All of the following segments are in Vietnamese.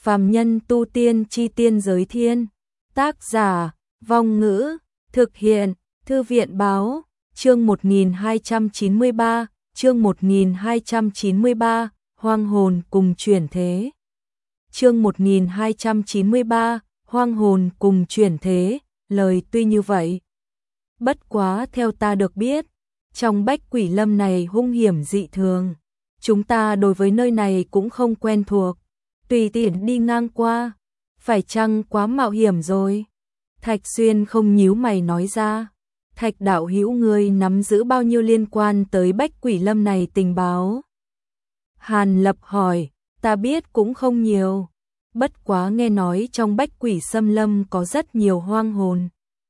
Phàm nhân tu tiên chi tiên giới thiên. Tác giả, Vong Ngữ, thực hiện, Thư viện báo, chương 1293, chương 1293, hoang hồn cùng chuyển thế. Chương 1293, hoang hồn cùng chuyển thế, lời tuy như vậy. Bất quá theo ta được biết, trong Bách Quỷ Lâm này hung hiểm dị thường. Chúng ta đối với nơi này cũng không quen thuộc, tùy tiện đi ngang qua, phải chăng quá mạo hiểm rồi? Thạch Xuyên không nhíu mày nói ra. Thạch đạo hữu ngươi nắm giữ bao nhiêu liên quan tới Bách Quỷ Lâm này tình báo? Hàn Lập hỏi, ta biết cũng không nhiều, bất quá nghe nói trong Bách Quỷ Xâm Lâm có rất nhiều hoang hồn.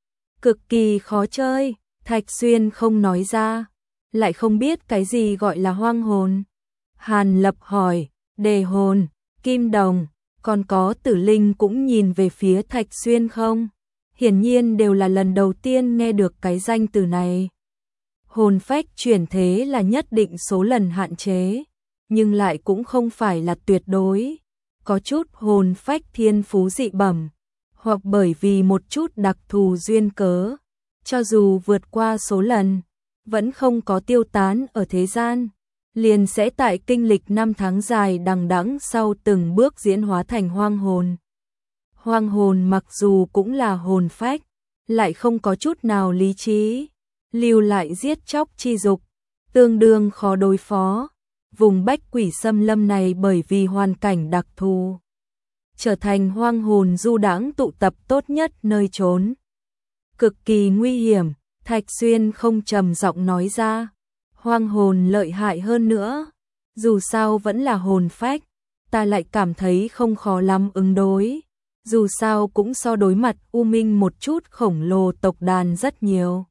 Cực kỳ khó chơi, Thạch Xuyên không nói ra, lại không biết cái gì gọi là hoang hồn. Hàn Lập hỏi, đề hồn, kim đồng, còn có tử linh cũng nhìn về phía Thạch Xuyên không? Hiển nhiên đều là lần đầu tiên nghe được cái danh từ này. Hồn phách chuyển thế là nhất định số lần hạn chế, nhưng lại cũng không phải là tuyệt đối. Có chút hồn phách thiên phú dị bẩm, hoặc bởi vì một chút đặc thù duyên cớ, cho dù vượt qua số lần, vẫn không có tiêu tán ở thế gian, liền sẽ tại kinh lịch năm tháng dài đằng đẵng sau từng bước diễn hóa thành hoang hồn. Hoang hồn mặc dù cũng là hồn phách, lại không có chút nào lý trí, lưu lại giết chóc chi dục, tương đương khó đối phó. Vùng Bách Quỷ Xâm Lâm này bởi vì hoàn cảnh đặc thù, trở thành hoang hồn du đãng tụ tập tốt nhất nơi trốn. Cực kỳ nguy hiểm, Thạch Xuyên không trầm giọng nói ra. Hoang hồn lợi hại hơn nữa, dù sao vẫn là hồn phách, ta lại cảm thấy không khó lắm ứng đối. Dù sao cũng so đối mặt U Minh một chút khổng lồ tộc đàn rất nhiều.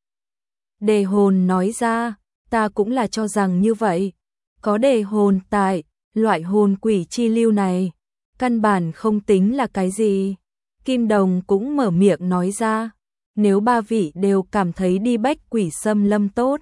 Đề hồn nói ra, ta cũng là cho rằng như vậy. Có đề hồn tại, loại hồn quỷ chi lưu này, căn bản không tính là cái gì. Kim Đồng cũng mở miệng nói ra, nếu ba vị đều cảm thấy đi Bách Quỷ Xâm Lâm tốt,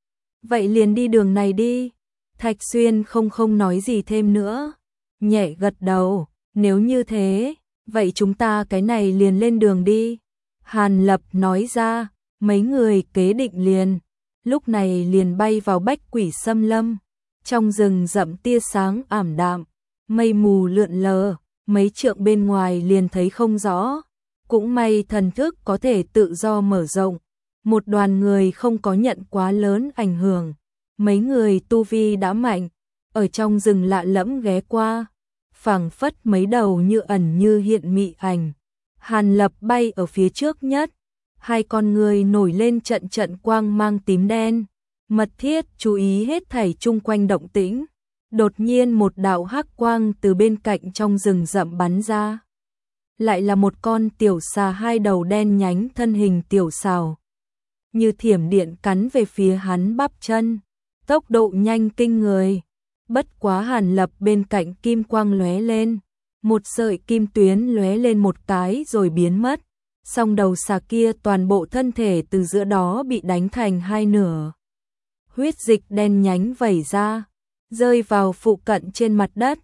vậy liền đi đường này đi. Thạch Xuyên không nói gì thêm nữa, nhẹ gật đầu, nếu như thế, vậy chúng ta cái này liền lên đường đi. Hàn Lập nói ra, mấy người kế định liền, lúc này liền bay vào Bách Quỷ Xâm Lâm. Trong rừng rậm tia sáng ảm đạm, mây mù lượn lờ, mấy trượng bên ngoài liền thấy không rõ. Cũng may thần thức có thể tự do mở rộng, một đoàn người không có nhận quá lớn ảnh hưởng. Mấy người tu vi đã mạnh, ở trong rừng lạ lẫm ghé qua, phảng phất mấy đầu như ẩn như hiện mị ảnh. Hàn Lập bay ở phía trước nhất, hai con người nổi lên trận trận quang mang tím đen, mật thiết chú ý hết thảy chung quanh động tĩnh. Đột nhiên một đạo hắc quang từ bên cạnh trong rừng rậm bắn ra. Lại là một con tiểu xà hai đầu đen nhánh, thân hình tiểu xảo, như thiểm điện cắn về phía hắn bắp chân, tốc độ nhanh kinh người. Bất quá Hàn Lập bên cạnh kim quang lóe lên, một sợi kim tuyến lóe lên một cái rồi biến mất. Song đầu xà kia toàn bộ thân thể từ giữa đó bị đánh thành hai nửa. Huyết dịch đen nhánh vẩy ra, rơi vào phụ cận trên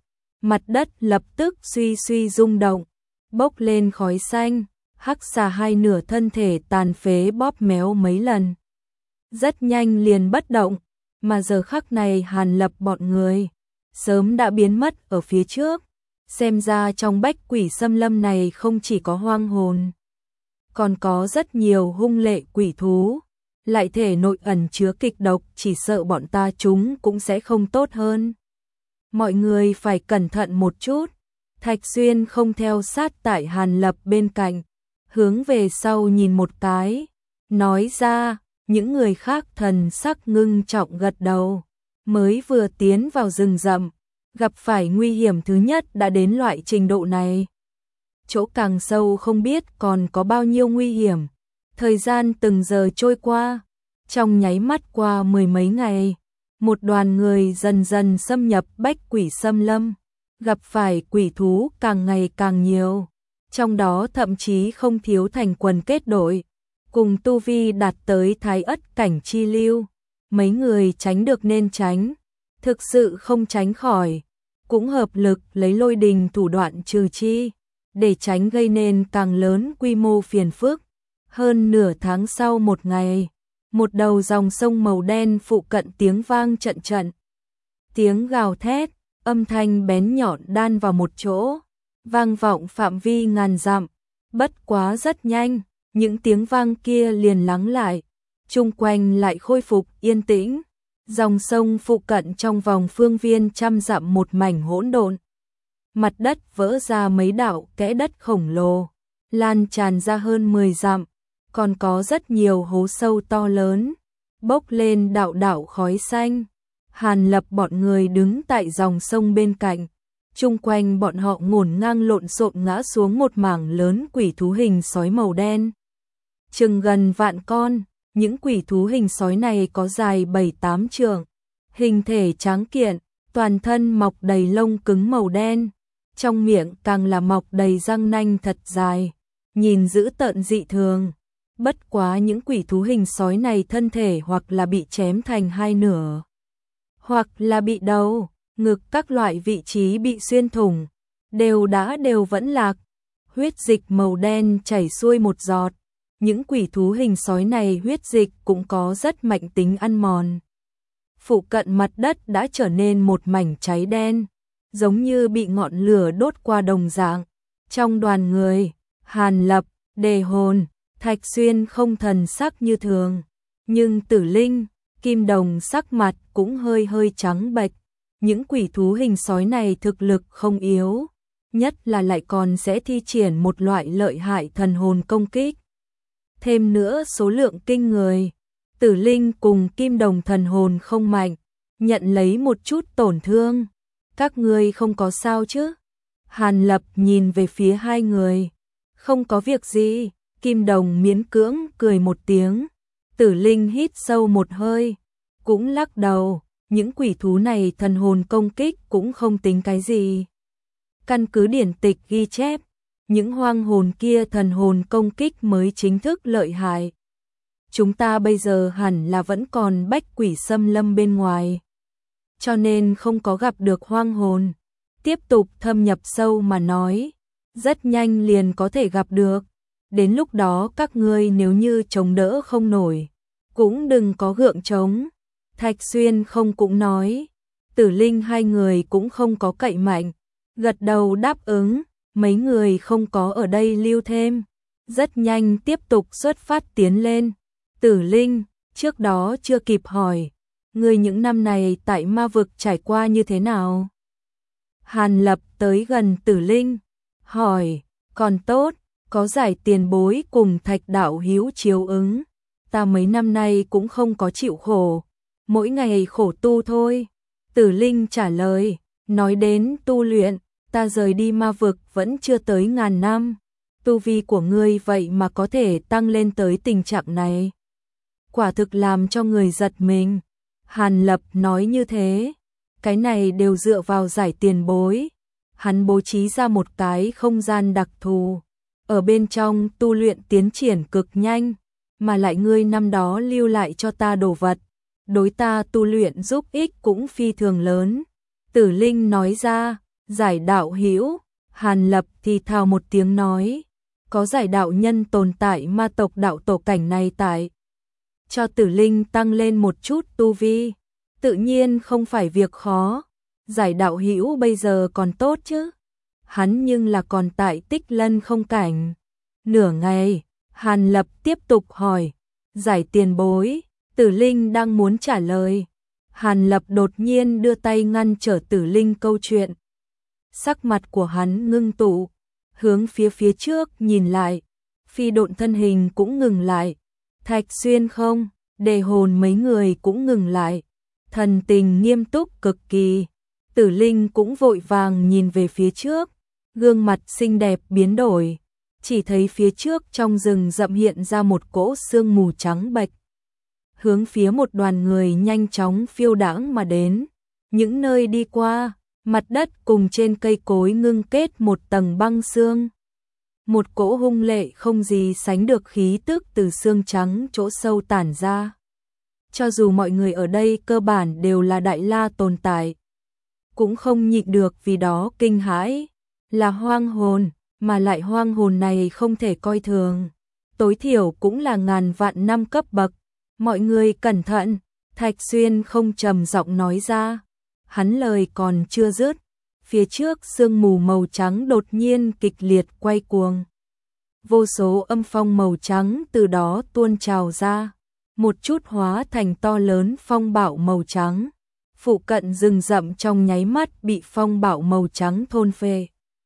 mặt đất lập tức suy suy rung động, bốc lên khói xanh. Hắc xà hai nửa thân thể tàn phế bóp méo mấy lần, rất nhanh liền bất động. Mà giờ khắc này Hàn Lập bọn người sớm đã biến mất ở phía trước. Xem ra trong Bách Quỷ Xâm Lâm này không chỉ có hoang hồn, còn có rất nhiều hung lệ quỷ thú, lại thể nội ẩn chứa kịch độc, chỉ sợ bọn ta chúng cũng sẽ không tốt hơn. Mọi người phải cẩn thận một chút. Thạch Xuyên không theo sát tại Hàn Lập bên cạnh, hướng về sau nhìn một cái, nói ra. Những người khác thần sắc ngưng trọng gật đầu, mới vừa tiến vào rừng rậm, gặp phải nguy hiểm thứ nhất đã đến loại trình độ này. Chỗ càng sâu không biết còn có bao nhiêu nguy hiểm. Thời gian từng giờ trôi qua, trong nháy mắt qua mười mấy ngày, một đoàn người dần dần xâm nhập Bách Quỷ Xâm Lâm, gặp phải quỷ thú càng ngày càng nhiều, trong đó thậm chí không thiếu thành quần kết đội, cùng tu vi đạt tới thái ất cảnh chi lưu. Mấy người tránh được nên tránh, thực sự không tránh khỏi, cũng hợp lực lấy lôi đình thủ đoạn trừ chi, để tránh gây nên càng lớn quy mô phiền phức. Hơn nửa tháng sau một ngày, một đầu dòng sông màu đen phụ cận tiếng vang trận trận. Tiếng gào thét, âm thanh bén nhọn đan vào một chỗ, vang vọng phạm vi ngàn dặm. Bất quá rất nhanh, những tiếng vang kia liền lắng lại, chung quanh lại khôi phục yên tĩnh. Dòng sông phụ cận trong vòng phương viên trăm dặm một mảnh hỗn độn. Mặt đất vỡ ra mấy đạo kẽ đất khổng lồ, lan tràn ra hơn 10 dặm, còn có rất nhiều hố sâu to lớn, bốc lên đạo đạo khói xanh. Hàn Lập bọn người đứng tại dòng sông bên cạnh, chung quanh bọn họ ngổn ngang lộn xộn ngã xuống một mảng lớn quỷ thú hình sói màu đen. Chừng gần vạn con, những quỷ thú hình sói này có dài 7-8 trượng, hình thể tráng kiện, toàn thân mọc đầy lông cứng màu đen, trong miệng càng là mọc đầy răng nanh thật dài, nhìn dữ tợn dị thường. Bất quá những quỷ thú hình sói này thân thể hoặc là bị chém thành hai nửa, hoặc là bị đầu, ngực các loại vị trí bị xuyên thủng, đều vẫn lạc, huyết dịch màu đen chảy xuôi một giọt. Những quỷ thú hình sói này huyết dịch cũng có rất mạnh tính ăn mòn. Phụ cận mặt đất đã trở nên một mảnh cháy đen, giống như bị ngọn lửa đốt qua đồng dạng. Trong đoàn người, Hàn Lập, Đề Hồn, Thạch Xuyên không thần sắc như thường, nhưng Tử Linh, Kim Đồng sắc mặt cũng hơi hơi trắng bệch. Những quỷ thú hình sói này thực lực không yếu, nhất là lại còn sẽ thi triển một loại lợi hại thần hồn công kích. Thêm nữa số lượng kinh người, Tử Linh cùng Kim Đồng thần hồn không mạnh, nhận lấy một chút tổn thương. Các ngươi không có sao chứ? Hàn Lập nhìn về phía hai người. Không có việc gì, Kim Đồng miễn cưỡng cười một tiếng. Tử Linh hít sâu một hơi, cũng lắc đầu, những quỷ thú này thần hồn công kích cũng không tính cái gì. Căn cứ điển tịch ghi chép, những hoang hồn kia thần hồn công kích mới chính thức lợi hại. Chúng ta bây giờ hẳn là vẫn còn bách quỷ xâm lâm bên ngoài, cho nên không có gặp được hoang hồn. Tiếp tục thâm nhập sâu mà nói, rất nhanh liền có thể gặp được. Đến lúc đó các ngươi nếu như chống đỡ không nổi, cũng đừng có gượng chống. Thạch Xuyên không cũng nói. Tử Linh hai người cũng không có cậy mạnh, gật đầu đáp ứng. Mấy người không có ở đây lưu thêm, rất nhanh tiếp tục xuất phát tiến lên. Tử Linh, trước đó chưa kịp hỏi, người những năm này tại ma vực trải qua như thế nào? Hàn Lập tới gần Tử Linh, hỏi, còn tốt, có giải tiền bối cùng Thạch đạo hữu chiếu ứng. Ta mấy năm nay cũng không có chịu khổ, mỗi ngày khổ tu thôi. Tử Linh trả lời, nói đến tu luyện, ta rời đi ma vực vẫn chưa tới 1000 năm, tu vi của ngươi vậy mà có thể tăng lên tới tình trạng này. Quả thực làm cho người giật mình. Hàn Lập nói như thế, cái này đều dựa vào giải tiền bối. Hắn bố trí ra một cái không gian đặc thù, ở bên trong tu luyện tiến triển cực nhanh, mà lại ngươi năm đó lưu lại cho ta đồ vật, đối ta tu luyện giúp ích cũng phi thường lớn. Tử Linh nói ra, giải đạo hữu. Hàn Lập thì thào một tiếng nói, có giải đạo nhân tồn tại ma tộc đạo tổ cảnh này tại, cho Tử Linh tăng lên một chút tu vi, tự nhiên không phải việc khó. Giải đạo hữu bây giờ còn tốt chứ? Hắn nhưng là còn tại Tích Lân không cảnh. Nửa ngày, Hàn Lập tiếp tục hỏi, giải tiền bối. Tử Linh đang muốn trả lời, Hàn Lập đột nhiên đưa tay ngăn trở Tử Linh câu chuyện. Sắc mặt của hắn ngưng tụ, hướng phía trước nhìn lại, phi độn thân hình cũng ngừng lại. Thạch Xuyên không, Đề Hồn mấy người cũng ngừng lại, thần tình nghiêm túc cực kỳ. Tử Linh cũng vội vàng nhìn về phía trước, gương mặt xinh đẹp biến đổi, chỉ thấy phía trước trong rừng rậm hiện ra một cỗ sương mù trắng bệch, hướng phía một đoàn người nhanh chóng phiêu đãng mà đến. Những nơi đi qua, mặt đất cùng trên cây cối ngưng kết một tầng băng sương. Một cỗ hung lệ không gì sánh được khí tức từ xương trắng chỗ sâu tản ra. Cho dù mọi người ở đây cơ bản đều là đại la tồn tại, cũng không nhịn được vì đó kinh hãi, là hoang hồn, mà lại hoang hồn này không thể coi thường, tối thiểu cũng là ngàn vạn năm cấp bậc. Mọi người cẩn thận, Thạch Xuyên không trầm giọng nói ra. Hắn lời còn chưa dứt, phía trước sương mù màu trắng đột nhiên kịch liệt quay cuồng. Vô số âm phong màu trắng từ đó tuôn trào ra, một chút hóa thành to lớn phong bạo màu trắng. Phụ cận rừng rậm trong nháy mắt bị phong bạo màu trắng thôn phệ,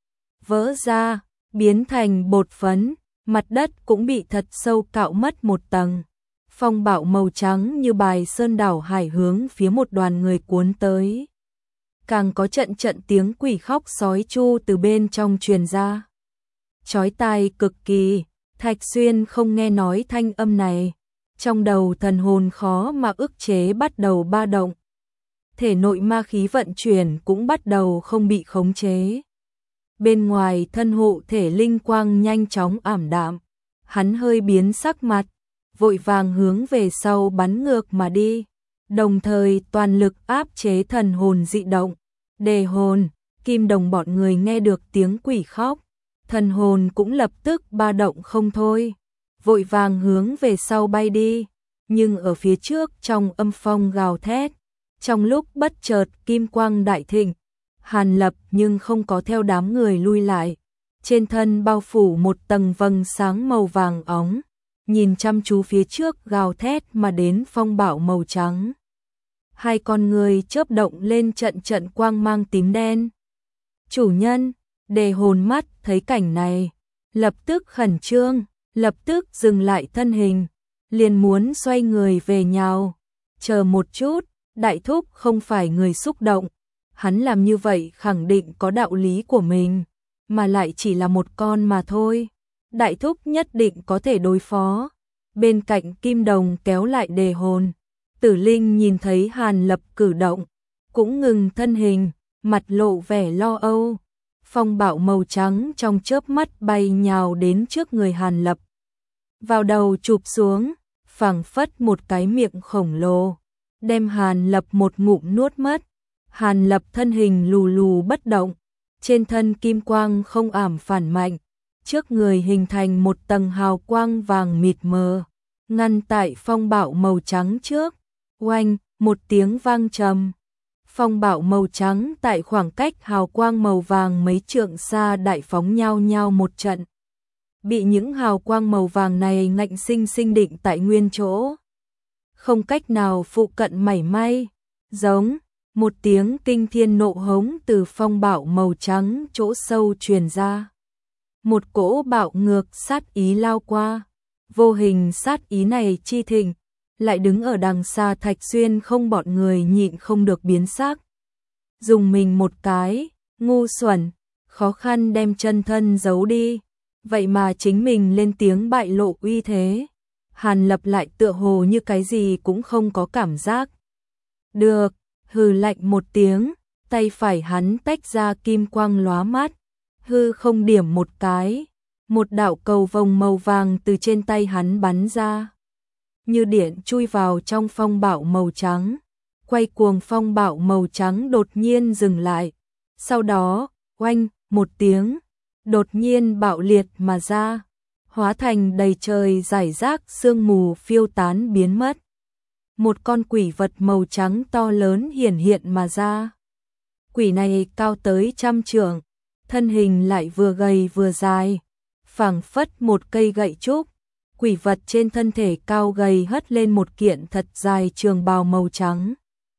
vỡ ra, biến thành bột phấn, mặt đất cũng bị thật sâu cạo mất một tầng. Phong bạo màu trắng như bài sơn đảo hải hướng phía một đoàn người cuốn tới. Càng có trận trận tiếng quỷ khóc sói chu từ bên trong truyền ra. Chói tai cực kỳ, Thạch Xuyên không nghe nói thanh âm này. Trong đầu thần hồn khó mà ức chế bắt đầu ba động. Thể nội ma khí vận chuyển cũng bắt đầu không bị khống chế. Bên ngoài thân hộ thể linh quang nhanh chóng ảm đạm. Hắn hơi biến sắc mặt, vội vàng hướng về sau bắn ngược mà đi. Đồng thời toàn lực áp chế thần hồn dị động. Đề hồn, Kim Đồng bọn người nghe được tiếng quỷ khóc. Thần hồn cũng lập tức ba động không thôi. Vội vàng hướng về sau bay đi. Nhưng ở phía trước trong âm phong gào thét. Trong lúc bất chợt kim quang đại thịnh. Hàn Lập nhưng không có theo đám người lui lại. Trên thân bao phủ một tầng vầng sáng màu vàng óng. Nhìn chăm chú phía trước gào thét mà đến phong bạo màu trắng. Hai con người chớp động lên trận trận quang mang tím đen. Chủ nhân, Đề hồn mắt thấy cảnh này, lập tức khẩn trương, lập tức dừng lại thân hình, liền muốn xoay người về nhào. Chờ một chút, đại thúc không phải người xúc động, hắn làm như vậy khẳng định có đạo lý của mình, mà lại chỉ là một con mà thôi. Đại thúc nhất định có thể đối phó. Bên cạnh Kim Đồng kéo lại Đề hồn. Tử Linh nhìn thấy Hàn Lập cử động, cũng ngừng thân hình, mặt lộ vẻ lo âu. Phong bạo màu trắng trong chớp mắt bay nhào đến trước người Hàn Lập. Vào đầu chụp xuống, phảng phất một cái miệng khổng lồ, đem Hàn Lập một ngụm nuốt mất. Hàn Lập thân hình lù lù bất động, trên thân kim quang không ảm phản mạnh, trước người hình thành một tầng hào quang vàng mịt mờ, ngăn tại phong bạo màu trắng trước. Oanh, một tiếng vang trầm. Phong bạo màu trắng tại khoảng cách hào quang màu vàng mấy trượng xa đại phóng nhau nhau một trận. Bị những hào quang màu vàng này ngạnh sinh sinh định tại nguyên chỗ. Không cách nào phụ cận mảy may. Giống, một tiếng kinh thiên nộ hống từ phong bạo màu trắng chỗ sâu truyền ra. Một cỗ bạo ngược sát ý lao qua. Vô hình sát ý này chi thịnh. Lại đứng ở đằng xa Thạch Xuyên không bọn người nhịn không được biến sắc. Dùng mình một cái, ngu xuẩn, khó khăn đem chân thân giấu đi. Vậy mà chính mình lên tiếng bại lộ uy thế. Hàn Lập lại tựa hồ như cái gì cũng không có cảm giác. Được, hừ lạnh một tiếng, tay phải hắn tách ra kim quang lóa mắt. Hư không điểm một cái, một đạo cầu vồng màu vàng từ trên tay hắn bắn ra. Như điện chui vào trong phong bạo màu trắng, quay cuồng phong bạo màu trắng đột nhiên dừng lại. Sau đó, oanh, một tiếng, đột nhiên bạo liệt mà ra, hóa thành đầy trời rải rác sương mù phiêu tán biến mất. Một con quỷ vật màu trắng to lớn hiển hiện mà ra. Quỷ này cao tới 100 trượng, thân hình lại vừa gầy vừa dài, phảng phất một cây gậy trúc. Quỷ vật trên thân thể cao gầy hất lên một kiện thật dài trường bào màu trắng.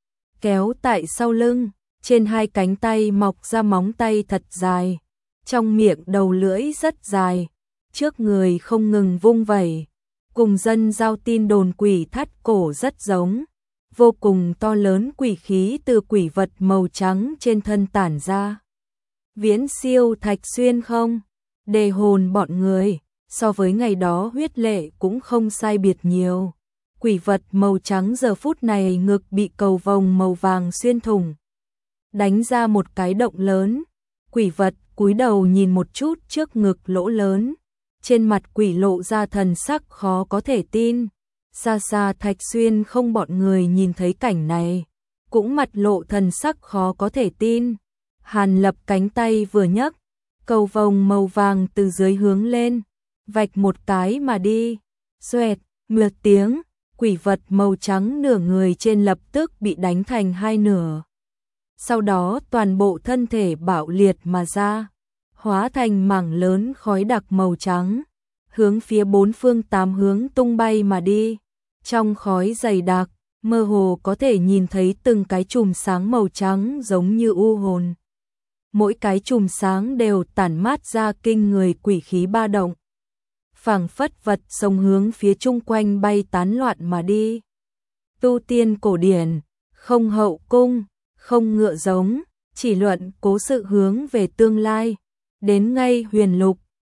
Kéo tại sau lưng, trên hai cánh tay mọc ra móng tay thật dài. Trong miệng đầu lưỡi rất dài, trước người không ngừng vung vẩy. Cùng dân giao tin đồn quỷ thắt cổ rất giống. Vô cùng to lớn quỷ khí từ quỷ vật màu trắng trên thân tản ra. Viễn siêu Thạch Xuyên không? Đề hồn bọn người. So với ngày đó huyết lệ cũng không sai biệt nhiều. Quỷ vật màu trắng giờ phút này ngực bị cầu vồng màu vàng xuyên thủng. Đánh ra một cái động lớn. Quỷ vật cúi đầu nhìn một chút trước ngực lỗ lớn. Trên mặt quỷ lộ ra thần sắc khó có thể tin. Xa xa Thạch Xuyên không bọn người nhìn thấy cảnh này. cũng mặt lộ thần sắc khó có thể tin. Hàn Lập cánh tay vừa nhấc, cầu vồng màu vàng từ dưới hướng lên, vạch một cái mà đi. Xoẹt, một tiếng, quỷ vật màu trắng nửa người trên lập tức bị đánh thành hai nửa. Sau đó toàn bộ thân thể bạo liệt mà ra, hóa thành mảng lớn khói đặc màu trắng, hướng phía bốn phương tám hướng tung bay mà đi. Trong khói dày đặc, mơ hồ có thể nhìn thấy từng cái chùm sáng màu trắng giống như u hồn. Mỗi cái chùm sáng đều tản mát ra kinh người quỷ khí ba động. Phảng phất vật sống hướng phía chung quanh bay tán loạn mà đi. Tu tiên cổ điển, không hậu cung, không ngựa giống, chỉ luận cố sự hướng về tương lai. Đến ngay huyền lục,